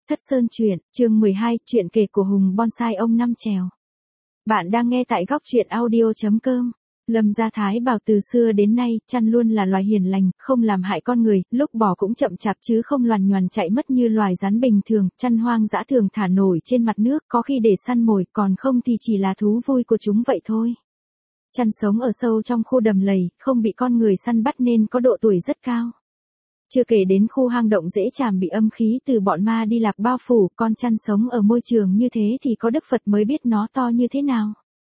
Thất Sơn truyện, chương 12, chuyện kể của Hùng Bonsai ông Năm Trèo. Bạn đang nghe tại góc truyện audio.com. Lâm Gia Thái bảo từ xưa đến nay, chăn luôn là loài hiền lành, không làm hại con người, lúc bỏ cũng chậm chạp chứ không loằn nhoằn chạy mất như loài rắn bình thường, chăn hoang dã thường thả nổi trên mặt nước, có khi để săn mồi, còn không thì chỉ là thú vui của chúng vậy thôi. Chăn sống ở sâu trong khu đầm lầy, không bị con người săn bắt nên có độ tuổi rất cao. Chưa kể đến khu hang động dễ chàm bị âm khí từ bọn ma đi lạc bao phủ, con chăn sống ở môi trường như thế thì có Đức Phật mới biết nó to như thế nào.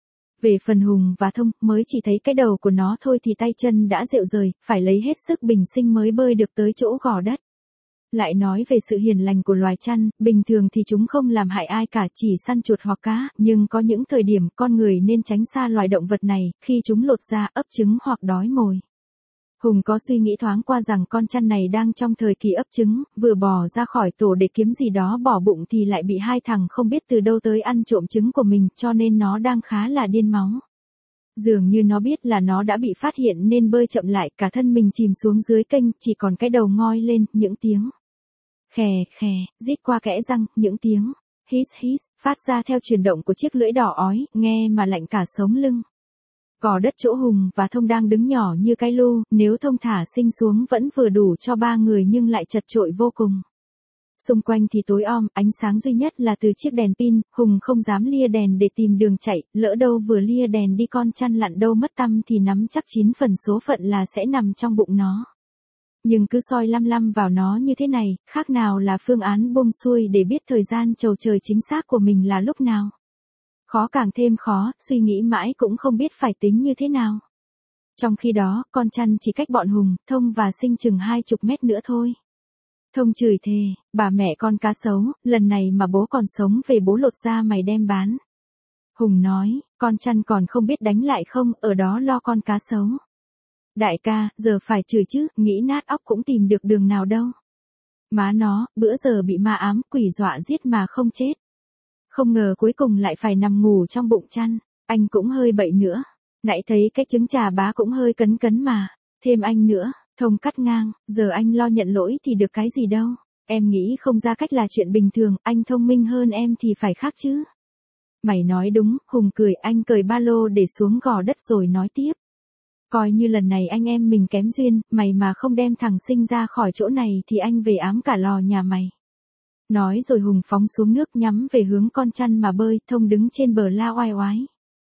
Về phần Hùng và Thông, mới chỉ thấy cái đầu của nó thôi thì tay chân đã rệu rời, phải lấy hết sức bình sinh mới bơi được tới chỗ gò đất. Lại nói về sự hiền lành của loài chăn, bình thường thì chúng không làm hại ai cả, chỉ săn chuột hoặc cá, nhưng có những thời điểm con người nên tránh xa loài động vật này, khi chúng lột da, ấp trứng hoặc đói mồi. Hùng có suy nghĩ thoáng qua rằng con chăn này đang trong thời kỳ ấp trứng, vừa bò ra khỏi tổ để kiếm gì đó bỏ bụng thì lại bị hai thằng không biết từ đâu tới ăn trộm trứng của mình, cho nên nó đang khá là điên máu. Dường như nó biết là nó đã bị phát hiện nên bơi chậm lại, cả thân mình chìm xuống dưới kênh, chỉ còn cái đầu ngoi lên, những tiếng khè khè, rít qua kẽ răng, những tiếng hít hít, phát ra theo chuyển động của chiếc lưỡi đỏ ói, nghe mà lạnh cả sống lưng. Gò đất chỗ Hùng và Thông đang đứng nhỏ như cái lu, nếu Thông thả Sinh xuống vẫn vừa đủ cho ba người nhưng lại chật chội vô cùng. Xung quanh thì tối om, ánh sáng duy nhất là từ chiếc đèn pin, Hùng không dám lia đèn để tìm đường chạy, lỡ đâu vừa lia đèn đi con chăn lặn đâu mất tăm thì nắm chắc 9 phần số phận là sẽ nằm trong bụng nó. Nhưng cứ soi lăm lăm vào nó như thế này, khác nào là phương án buông xuôi để biết thời gian chầu trời chính xác của mình là lúc nào. Khó càng thêm khó, suy nghĩ mãi cũng không biết phải tính như thế nào. Trong khi đó, con chăn chỉ cách bọn Hùng, Thông và Sinh chừng 20 mét nữa thôi. Thông chửi thề, bà mẹ con cá sấu, lần này mà bố còn sống về bố lột da mày đem bán. Hùng nói, con chăn còn không biết đánh lại không, ở đó lo con cá sấu. Đại ca, giờ phải chửi chứ, nghĩ nát óc cũng tìm được đường nào đâu. Má nó, bữa giờ bị ma ám, quỷ dọa giết mà không chết. Không ngờ cuối cùng lại phải nằm ngủ trong bụng chăn, anh cũng hơi bậy nữa. Nãy thấy cái trứng trà bá cũng hơi cấn cấn mà, thêm anh nữa. Thông cắt ngang, giờ anh lo nhận lỗi thì được cái gì đâu. Em nghĩ không ra cách là chuyện bình thường, anh thông minh hơn em thì phải khác chứ. Mày nói đúng, Hùng cười, anh cởi ba lô để xuống gò đất rồi nói tiếp. Coi như lần này anh em mình kém duyên, mày mà không đem thằng Sinh ra khỏi chỗ này thì anh về ám cả lò nhà mày. Nói rồi Hùng phóng xuống nước nhắm về hướng con chăn mà bơi, Thông đứng trên bờ la oai oái.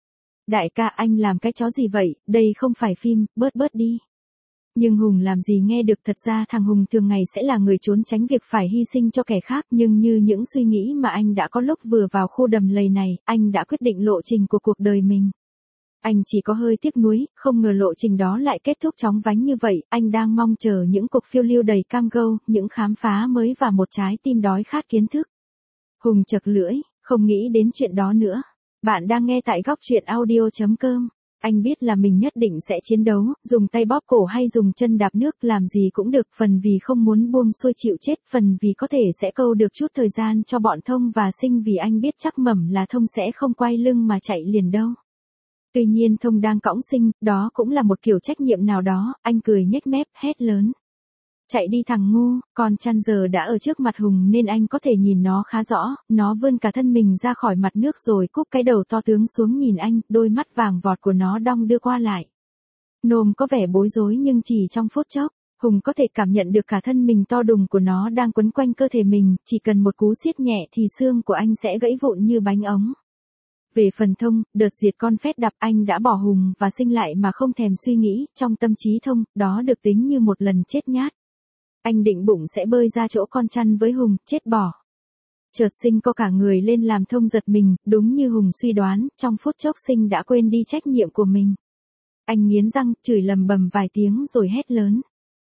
Đại ca anh làm cái chó gì vậy, đây không phải phim, bớt đi. Nhưng Hùng làm gì nghe được, thật ra thằng Hùng thường ngày sẽ là người trốn tránh việc phải hy sinh cho kẻ khác, nhưng như những suy nghĩ mà anh đã có lúc vừa vào khu đầm lầy này, anh đã quyết định lộ trình của cuộc đời mình. Anh chỉ có hơi tiếc nuối, không ngờ lộ trình đó lại kết thúc chóng vánh như vậy, anh đang mong chờ những cuộc phiêu lưu đầy cam go, những khám phá mới và một trái tim đói khát kiến thức. Hùng chật lưỡi, không nghĩ đến chuyện đó nữa. Bạn đang nghe tại góc truyện audio.com. Anh biết là mình nhất định sẽ chiến đấu, dùng tay bóp cổ hay dùng chân đạp nước làm gì cũng được, phần vì không muốn buông xuôi chịu chết, phần vì có thể sẽ câu được chút thời gian cho bọn Thông và Sinh, vì anh biết chắc mẩm là Thông sẽ không quay lưng mà chạy liền đâu. Tuy nhiên Thông đang cõng Sinh, đó cũng là một kiểu trách nhiệm nào đó, anh cười nhếch mép, hét lớn. Chạy đi thằng ngu, con chăn giờ đã ở trước mặt Hùng nên anh có thể nhìn nó khá rõ, nó vươn cả thân mình ra khỏi mặt nước rồi cúp cái đầu to tướng xuống nhìn anh, đôi mắt vàng vọt của nó đong đưa qua lại. Nôm có vẻ bối rối nhưng chỉ trong phút chốc, Hùng có thể cảm nhận được cả thân mình to đùng của nó đang quấn quanh cơ thể mình, chỉ cần một cú siết nhẹ thì xương của anh sẽ gãy vụn như bánh ống. Về phần Thông, đợt diệt con phét đập anh đã bỏ Hùng và Sinh lại mà không thèm suy nghĩ, trong tâm trí Thông, đó được tính như một lần chết nhát. Anh định bụng sẽ bơi ra chỗ con chăn với Hùng, chết bỏ. Chợt Sinh co cả người lên làm Thông giật mình, đúng như Hùng suy đoán, trong phút chốc Sinh đã quên đi trách nhiệm của mình. Anh nghiến răng, chửi lầm bầm vài tiếng rồi hét lớn.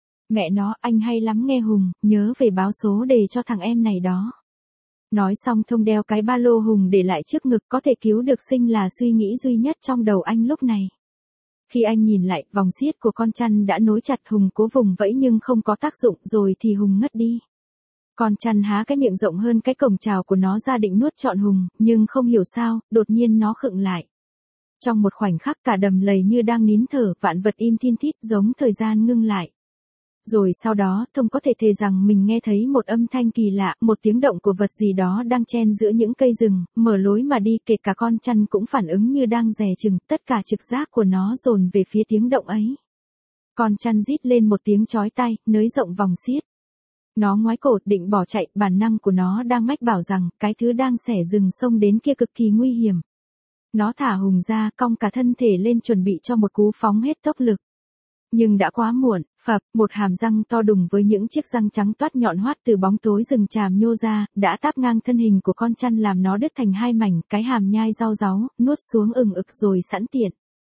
Mẹ nó, anh hay lắm nghe Hùng, nhớ về báo số đề cho thằng em này đó. Nói xong Thông đeo cái ba lô Hùng để lại trước ngực, có thể cứu được Sinh là suy nghĩ duy nhất trong đầu anh lúc này. Khi anh nhìn lại, vòng siết của con chăn đã nối chặt, Hùng cố vùng vẫy nhưng không có tác dụng, rồi thì Hùng ngất đi. Con chăn há cái miệng rộng hơn cái cổng chào của nó ra định nuốt trọn Hùng, nhưng không hiểu sao, đột nhiên nó khựng lại. Trong một khoảnh khắc cả đầm lầy như đang nín thở, vạn vật im thin thít giống thời gian ngưng lại. Rồi sau đó, Thông có thể thề rằng mình nghe thấy một âm thanh kỳ lạ, một tiếng động của vật gì đó đang chen giữa những cây rừng, mở lối mà đi, kể cả con chăn cũng phản ứng như đang dè chừng, tất cả trực giác của nó dồn về phía tiếng động ấy. Con chăn rít lên một tiếng chói tai, nới rộng vòng xiết. Nó ngoái cổ định bỏ chạy, bản năng của nó đang mách bảo rằng, cái thứ đang xẻ rừng sông đến kia cực kỳ nguy hiểm. Nó thả Hùng ra, cong cả thân thể lên chuẩn bị cho một cú phóng hết tốc lực. Nhưng đã quá muộn, phập, một hàm răng to đùng với những chiếc răng trắng toát nhọn hoắt từ bóng tối rừng tràm nhô ra, đã táp ngang thân hình của con chăn làm nó đứt thành hai mảnh, cái hàm nhai rau ráu, nuốt xuống ừng ực rồi sẵn tiện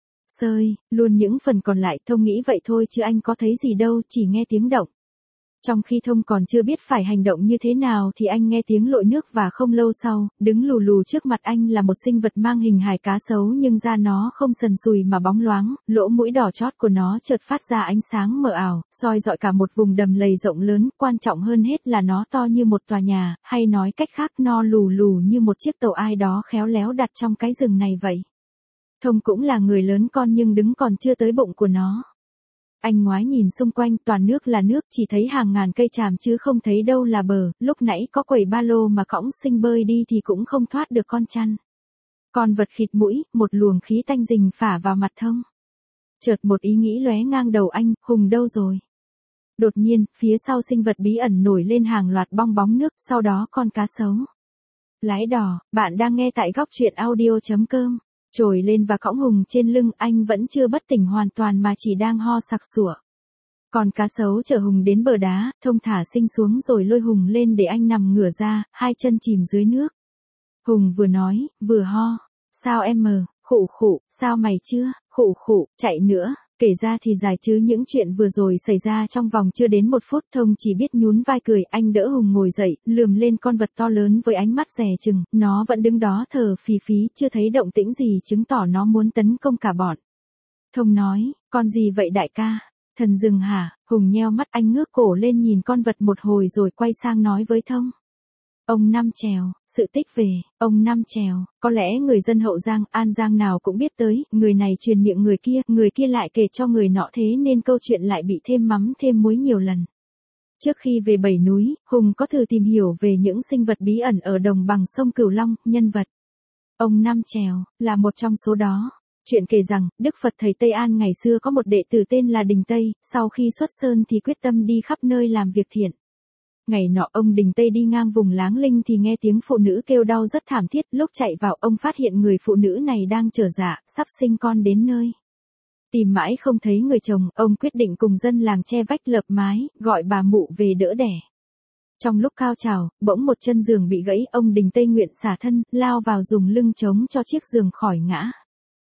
sơi luôn những phần còn lại. Thông nghĩ vậy thôi chứ anh có thấy gì đâu, chỉ nghe tiếng động. Trong khi Thông còn chưa biết phải hành động như thế nào thì anh nghe tiếng lội nước và không lâu sau, đứng lù lù trước mặt anh là một sinh vật mang hình hài cá sấu nhưng da nó không sần sùi mà bóng loáng, lỗ mũi đỏ chót của nó chợt phát ra ánh sáng mờ ảo, soi rọi cả một vùng đầm lầy rộng lớn, quan trọng hơn hết là nó to như một tòa nhà, hay nói cách khác nó lù lù như một chiếc tàu ai đó khéo léo đặt trong cái rừng này vậy. Thông cũng là người lớn con nhưng đứng còn chưa tới bụng của nó. Anh ngoái nhìn xung quanh, toàn nước là nước, chỉ thấy hàng ngàn cây tràm chứ không thấy đâu là bờ, lúc nãy có quẩy ba lô mà cõng Sinh bơi đi thì cũng không thoát được con chăn. Con vật khịt mũi, một luồng khí tanh rình phả vào mặt Thông. Chợt một ý nghĩ lóe ngang đầu anh, Hùng đâu rồi? Đột nhiên, phía sau sinh vật bí ẩn nổi lên hàng loạt bong bóng nước, sau đó con cá sấu. Lái đò, bạn đang nghe tại góc truyện audio.com. Trồi lên và cõng Hùng trên lưng, anh vẫn chưa bất tỉnh hoàn toàn mà chỉ đang ho sặc sủa. Còn cá sấu chở Hùng đến bờ đá, Thông thả Sinh xuống rồi lôi Hùng lên để anh nằm ngửa ra, hai chân chìm dưới nước. Hùng vừa nói, vừa ho. Sao em mờ, khụ khụ, sao mày chưa, khụ khụ, chạy nữa. Kể ra thì dài chứ những chuyện vừa rồi xảy ra trong vòng chưa đến 1 phút. Thông chỉ biết nhún vai cười, anh đỡ Hùng ngồi dậy, lườm lên con vật to lớn với ánh mắt dè chừng, nó vẫn đứng đó thở phì phí, chưa thấy động tĩnh gì chứng tỏ nó muốn tấn công cả bọn. Thông nói, con gì vậy đại ca? Thần rừng hả? Hùng nheo mắt, anh ngước cổ lên nhìn con vật một hồi rồi quay sang nói với Thông. Ông Năm Trèo, sự tích về ông Năm Trèo, có lẽ người dân Hậu Giang, An Giang nào cũng biết tới, người này truyền miệng người kia lại kể cho người nọ, thế nên câu chuyện lại bị thêm mắm thêm muối nhiều lần. Trước khi về 7 núi, Hùng có thử tìm hiểu về những sinh vật bí ẩn ở đồng bằng sông Cửu Long, nhân vật ông Năm Trèo là một trong số đó. Chuyện kể rằng, Đức Phật thầy Tây An ngày xưa có một đệ tử tên là Đình Tây, sau khi xuất sơn thì quyết tâm đi khắp nơi làm việc thiện. Ngày nọ ông Đình Tây đi ngang vùng Láng Linh thì nghe tiếng phụ nữ kêu đau rất thảm thiết, lúc chạy vào ông phát hiện người phụ nữ này đang trở dạ, sắp sinh con đến nơi. Tìm mãi không thấy người chồng, ông quyết định cùng dân làng che vách lợp mái, gọi bà mụ về đỡ đẻ. Trong lúc cao trào, bỗng một chân giường bị gãy, ông Đình Tây nguyện xả thân, lao vào dùng lưng chống cho chiếc giường khỏi ngã.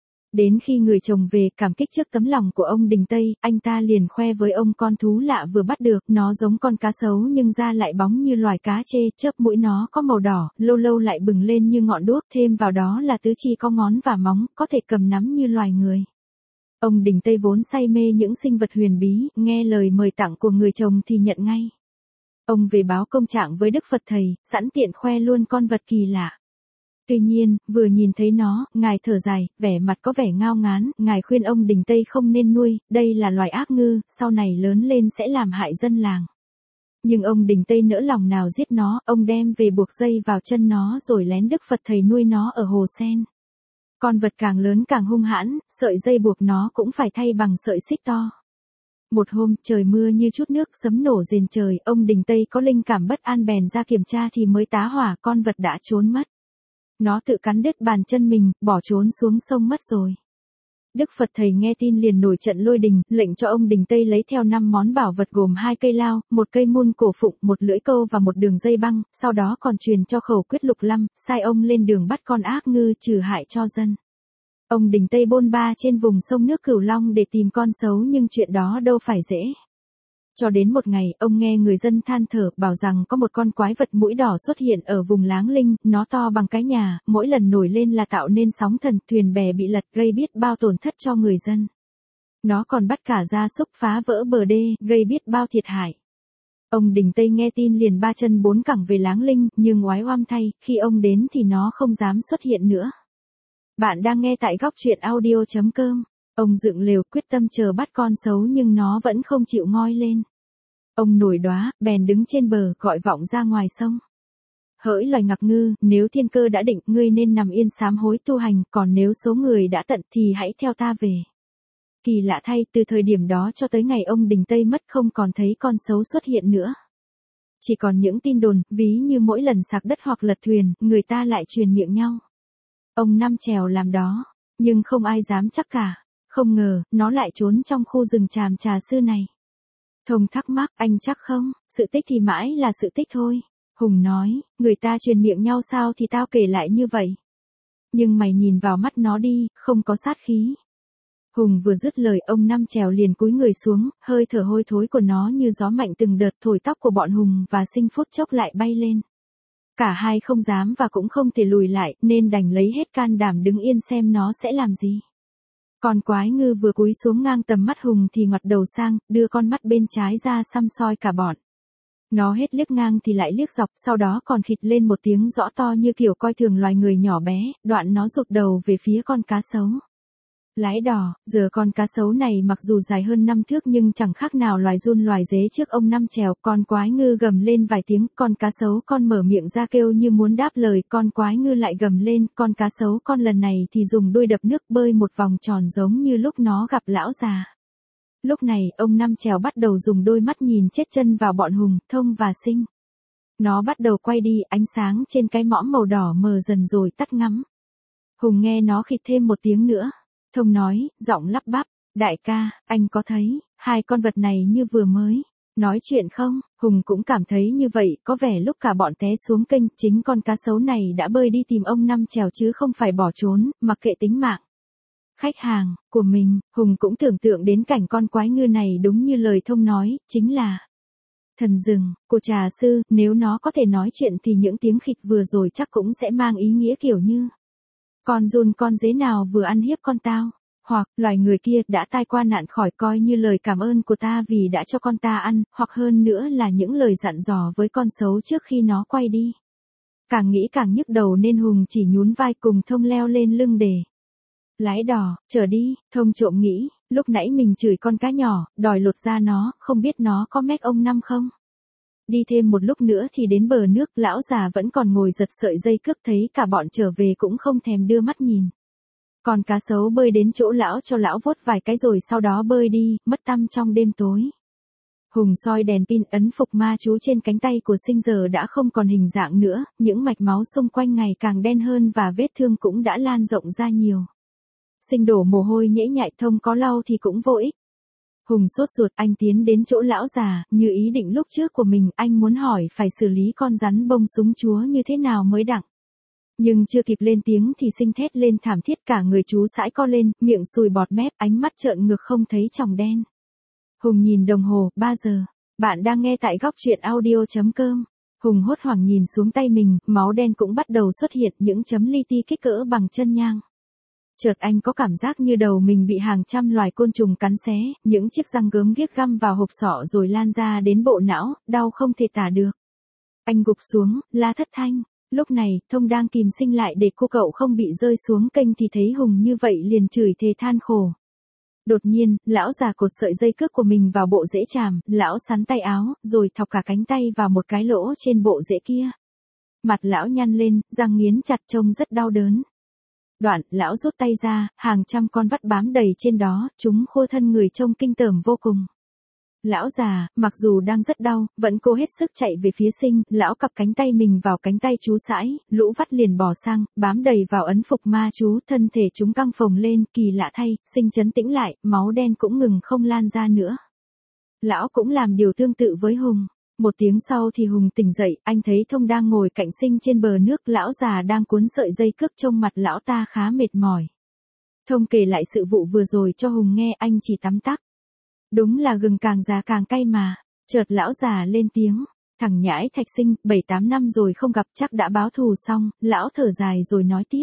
Đến khi người chồng về, cảm kích trước tấm lòng của ông Đình Tây, anh ta liền khoe với ông con thú lạ vừa bắt được, nó giống con cá sấu nhưng da lại bóng như loài cá trê, chớp mũi nó có màu đỏ, lâu lâu lại bừng lên như ngọn đuốc, thêm vào đó là tứ chi có ngón và móng, có thể cầm nắm như loài người. Ông Đình Tây vốn say mê những sinh vật huyền bí, nghe lời mời tặng của người chồng thì nhận ngay. Ông về báo công trạng với Đức Phật thầy, sẵn tiện khoe luôn con vật kỳ lạ. Tuy nhiên, vừa nhìn thấy nó, ngài thở dài, vẻ mặt có vẻ ngao ngán, ngài khuyên ông Đình Tây không nên nuôi, đây là loài ác ngư, sau này lớn lên sẽ làm hại dân làng. Nhưng ông Đình Tây nỡ lòng nào giết nó, ông đem về buộc dây vào chân nó rồi lén Đức Phật thầy nuôi nó ở hồ sen. Con vật càng lớn càng hung hãn, sợi dây buộc nó cũng phải thay bằng sợi xích to. Một hôm, trời mưa như chút nước, sấm nổ rền trời, ông Đình Tây có linh cảm bất an bèn ra kiểm tra thì mới tá hỏa, con vật đã trốn mất. Nó tự cắn đứt bàn chân mình, bỏ trốn xuống sông mất rồi. Đức Phật thầy nghe tin liền nổi trận lôi đình, lệnh cho ông Đình Tây lấy theo 5 món bảo vật gồm 2 cây lao, 1 cây mun cổ phụng, 1 lưỡi câu và 1 đường dây băng, sau đó còn truyền cho khẩu quyết Lục Lâm, sai ông lên đường bắt con ác ngư trừ hại cho dân. Ông Đình Tây bôn ba trên vùng sông nước Cửu Long để tìm con sấu nhưng chuyện đó đâu phải dễ. Cho đến một ngày, ông nghe người dân than thở, bảo rằng có một con quái vật mũi đỏ xuất hiện ở vùng Láng Linh, nó to bằng cái nhà, mỗi lần nổi lên là tạo nên sóng thần, thuyền bè bị lật, gây biết bao tổn thất cho người dân. Nó còn bắt cả gia súc, phá vỡ bờ đê, gây biết bao thiệt hại. Ông Đình Tây nghe tin liền 3 chân 4 cẳng về Láng Linh, nhưng oái oăm thay, khi ông đến thì nó không dám xuất hiện nữa. Bạn đang nghe tại góc truyện audio.com. Ông dựng lều quyết tâm chờ bắt con sấu nhưng nó vẫn không chịu ngoi lên. Ông nổi đoá, bèn đứng trên bờ, gọi vọng ra ngoài sông. Hỡi loài ngọc ngư, nếu thiên cơ đã định, ngươi nên nằm yên sám hối tu hành, còn nếu số người đã tận thì hãy theo ta về. Kỳ lạ thay, từ thời điểm đó cho tới ngày ông Đình Tây mất không còn thấy con sấu xuất hiện nữa. Chỉ còn những tin đồn, ví như mỗi lần sạc đất hoặc lật thuyền, người ta lại truyền miệng nhau. Ông Năm Chèo làm đó, nhưng không ai dám chắc cả. Không ngờ, nó lại trốn trong khu rừng Tràm Trà Sư này. Thông thắc mắc, anh chắc không, sự tích thì mãi là sự tích thôi. Hùng nói, người ta truyền miệng nhau sao thì tao kể lại như vậy. Nhưng mày nhìn vào mắt nó đi, không có sát khí. Hùng vừa dứt lời, ông Năm Chèo liền cúi người xuống, hơi thở hôi thối của nó như gió mạnh từng đợt thổi tóc của bọn Hùng và Sinh phút chốc lại bay lên. Cả hai không dám và cũng không thể lùi lại, nên đành lấy hết can đảm đứng yên xem nó sẽ làm gì. Con quái ngư vừa cúi xuống ngang tầm mắt Hùng thì ngoặt đầu sang, đưa con mắt bên trái ra săm soi cả bọn. Nó hết liếc ngang thì lại liếc dọc, sau đó còn khịt lên một tiếng rõ to như kiểu coi thường loài người nhỏ bé, đoạn nó rụt đầu về phía con cá sấu. Lái đò, giờ con cá sấu này mặc dù dài hơn 5 thước nhưng chẳng khác nào loài giun loài dế trước ông Năm Chèo. Con quái ngư gầm lên vài tiếng, con cá sấu con mở miệng ra kêu như muốn đáp lời, con quái ngư lại gầm lên, con cá sấu con lần này thì dùng đuôi đập nước bơi một vòng tròn giống như lúc nó gặp lão già. Lúc này, ông Năm Chèo bắt đầu dùng đôi mắt nhìn chết chân vào bọn Hùng, Thông và Sinh. Nó bắt đầu quay đi, ánh sáng trên cái mõm màu đỏ mờ dần rồi tắt ngắm. Hùng nghe nó khịt thêm một tiếng nữa. Thông nói, giọng lắp bắp, đại ca, anh có thấy, hai con vật này như vừa mới nói chuyện không? Hùng cũng cảm thấy như vậy, có vẻ lúc cả bọn té xuống kênh, chính con cá sấu này đã bơi đi tìm ông Năm Chèo chứ không phải bỏ trốn, mặc kệ tính mạng khách hàng của mình. Hùng cũng tưởng tượng đến cảnh con quái ngư này đúng như lời Thông nói, chính là thần rừng của Trà Sư. Nếu nó có thể nói chuyện thì những tiếng khịt vừa rồi chắc cũng sẽ mang ý nghĩa kiểu như con giun con dế nào vừa ăn hiếp con tao, hoặc loài người kia đã tai qua nạn khỏi coi như lời cảm ơn của ta vì đã cho con ta ăn, hoặc hơn nữa là những lời dặn dò với con sấu trước khi nó quay đi. Càng nghĩ càng nhức đầu nên Hùng chỉ nhún vai cùng Thông leo lên lưng để lái đò, chở đi. Thông trộm nghĩ, lúc nãy mình chửi con cá nhỏ, đòi lột da nó, không biết nó có mách ông Năm không? Đi thêm một lúc nữa thì đến bờ nước, lão già vẫn còn ngồi giật sợi dây cước, thấy cả bọn trở về cũng không thèm đưa mắt nhìn. Còn cá sấu bơi đến chỗ lão cho lão vuốt vài cái rồi sau đó bơi đi, mất tăm trong đêm tối. Hùng soi đèn pin, ấn phục ma chú trên cánh tay của Sinh giờ đã không còn hình dạng nữa, những mạch máu xung quanh ngày càng đen hơn và vết thương cũng đã lan rộng ra nhiều. Sinh đổ mồ hôi nhễ nhại, Thông có lau thì cũng vô ích. Hùng sốt ruột, anh tiến đến chỗ lão già, như ý định lúc trước của mình, anh muốn hỏi phải xử lý con rắn bông súng chúa như thế nào mới đặng. Nhưng chưa kịp lên tiếng thì Sinh thét lên thảm thiết, cả người chú sãi co lên, miệng sùi bọt mép, ánh mắt trợn ngược không thấy tròng đen. Hùng nhìn đồng hồ, 3 giờ. Bạn đang nghe tại góc truyện audio.com. Hùng hốt hoảng nhìn xuống tay mình, máu đen cũng bắt đầu xuất hiện, những chấm li ti kích cỡ bằng chân nhang. Chợt anh có cảm giác như đầu mình bị hàng trăm loài côn trùng cắn xé, những chiếc răng gớm ghiếc găm vào hộp sọ rồi lan ra đến bộ não, đau không thể tả được. Anh gục xuống, la thất thanh. Lúc này, Thông đang kìm Sinh lại để cô cậu không bị rơi xuống kênh thì thấy Hùng như vậy liền chửi thề than khổ. Đột nhiên, lão già cột sợi dây cước của mình vào bộ rễ tràm, lão sắn tay áo, rồi thọc cả cánh tay vào một cái lỗ trên bộ rễ kia. Mặt lão nhăn lên, răng nghiến chặt trông rất đau đớn. Đoạn, lão rút tay ra, hàng trăm con vắt bám đầy trên đó, chúng khô thân người trông kinh tởm vô cùng. Lão già, mặc dù đang rất đau, vẫn cố hết sức chạy về phía Sinh, lão cặp cánh tay mình vào cánh tay chú sãi, lũ vắt liền bò sang, bám đầy vào ấn phục ma chú, thân thể chúng căng phồng lên, kỳ lạ thay, Sinh trấn tĩnh lại, máu đen cũng ngừng không lan ra nữa. Lão cũng làm điều tương tự với Hùng. Một tiếng sau thì Hùng tỉnh dậy, anh thấy Thông đang ngồi cạnh Sinh trên bờ nước, lão già đang cuốn sợi dây cước, trông mặt lão ta khá mệt mỏi. Thông kể lại sự vụ vừa rồi cho Hùng nghe, anh chỉ tắm tắc. Đúng là gừng càng già càng cay mà. Chợt lão già lên tiếng, thằng nhãi Thạch Sinh, 7-8 năm rồi không gặp chắc đã báo thù xong. Lão thở dài rồi nói tiếp.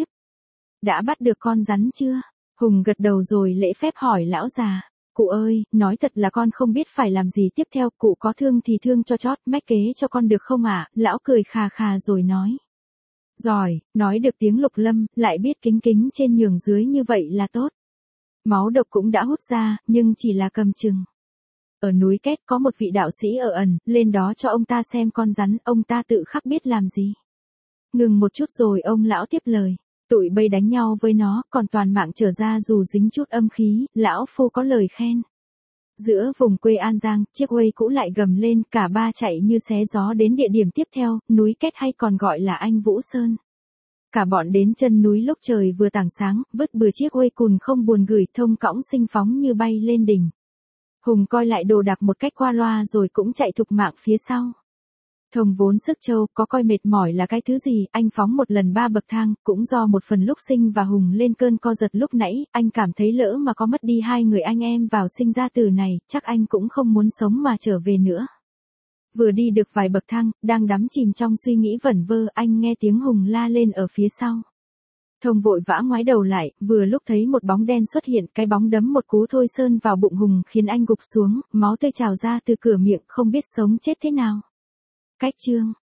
Đã bắt được con rắn chưa? Hùng gật đầu rồi lễ phép hỏi lão già. Cụ ơi, nói thật là con không biết phải làm gì tiếp theo, cụ có thương thì thương cho chót, mách kế cho con được không ạ? Lão cười khà khà rồi nói. Giỏi, nói được tiếng Lục Lâm, lại biết kính kính trên nhường dưới như vậy là tốt. Máu độc cũng đã hút ra, nhưng chỉ là cầm chừng. ở núi Két có một vị đạo sĩ ở ẩn, lên đó cho ông ta xem con rắn, ông ta tự khắc biết làm gì. Ngừng một chút rồi ông lão tiếp lời. Tụi bây đánh nhau với nó, còn toàn mạng trở ra dù dính chút âm khí, lão phu có lời khen. Giữa vùng quê An Giang, chiếc Way cũ lại gầm lên, cả ba chạy như xé gió đến địa điểm tiếp theo, núi Két hay còn gọi là Anh Vũ Sơn. Cả bọn đến chân núi lúc trời vừa tảng sáng, vứt bừa chiếc Way cùn không buồn gửi thông cõng xinh phóng như bay lên đỉnh. Hùng coi lại đồ đạc một cách qua loa rồi cũng chạy thục mạng phía sau. Thông vốn sức trâu, có coi mệt mỏi là cái thứ gì, anh phóng một lần 3 bậc thang, cũng do một phần lúc sinh và Hùng lên cơn co giật lúc nãy, anh cảm thấy lỡ mà có mất đi 2 người anh em vào sinh ra từ này, chắc anh cũng không muốn sống mà trở về nữa. Vừa đi được vài bậc thang, đang đắm chìm trong suy nghĩ vẩn vơ, anh nghe tiếng Hùng la lên ở phía sau. Thông vội vã ngoái đầu lại, vừa lúc thấy một bóng đen xuất hiện, cái bóng đấm một cú thôi sơn vào bụng Hùng khiến anh gục xuống, máu tươi trào ra từ cửa miệng, không biết sống chết thế nào. Cách chương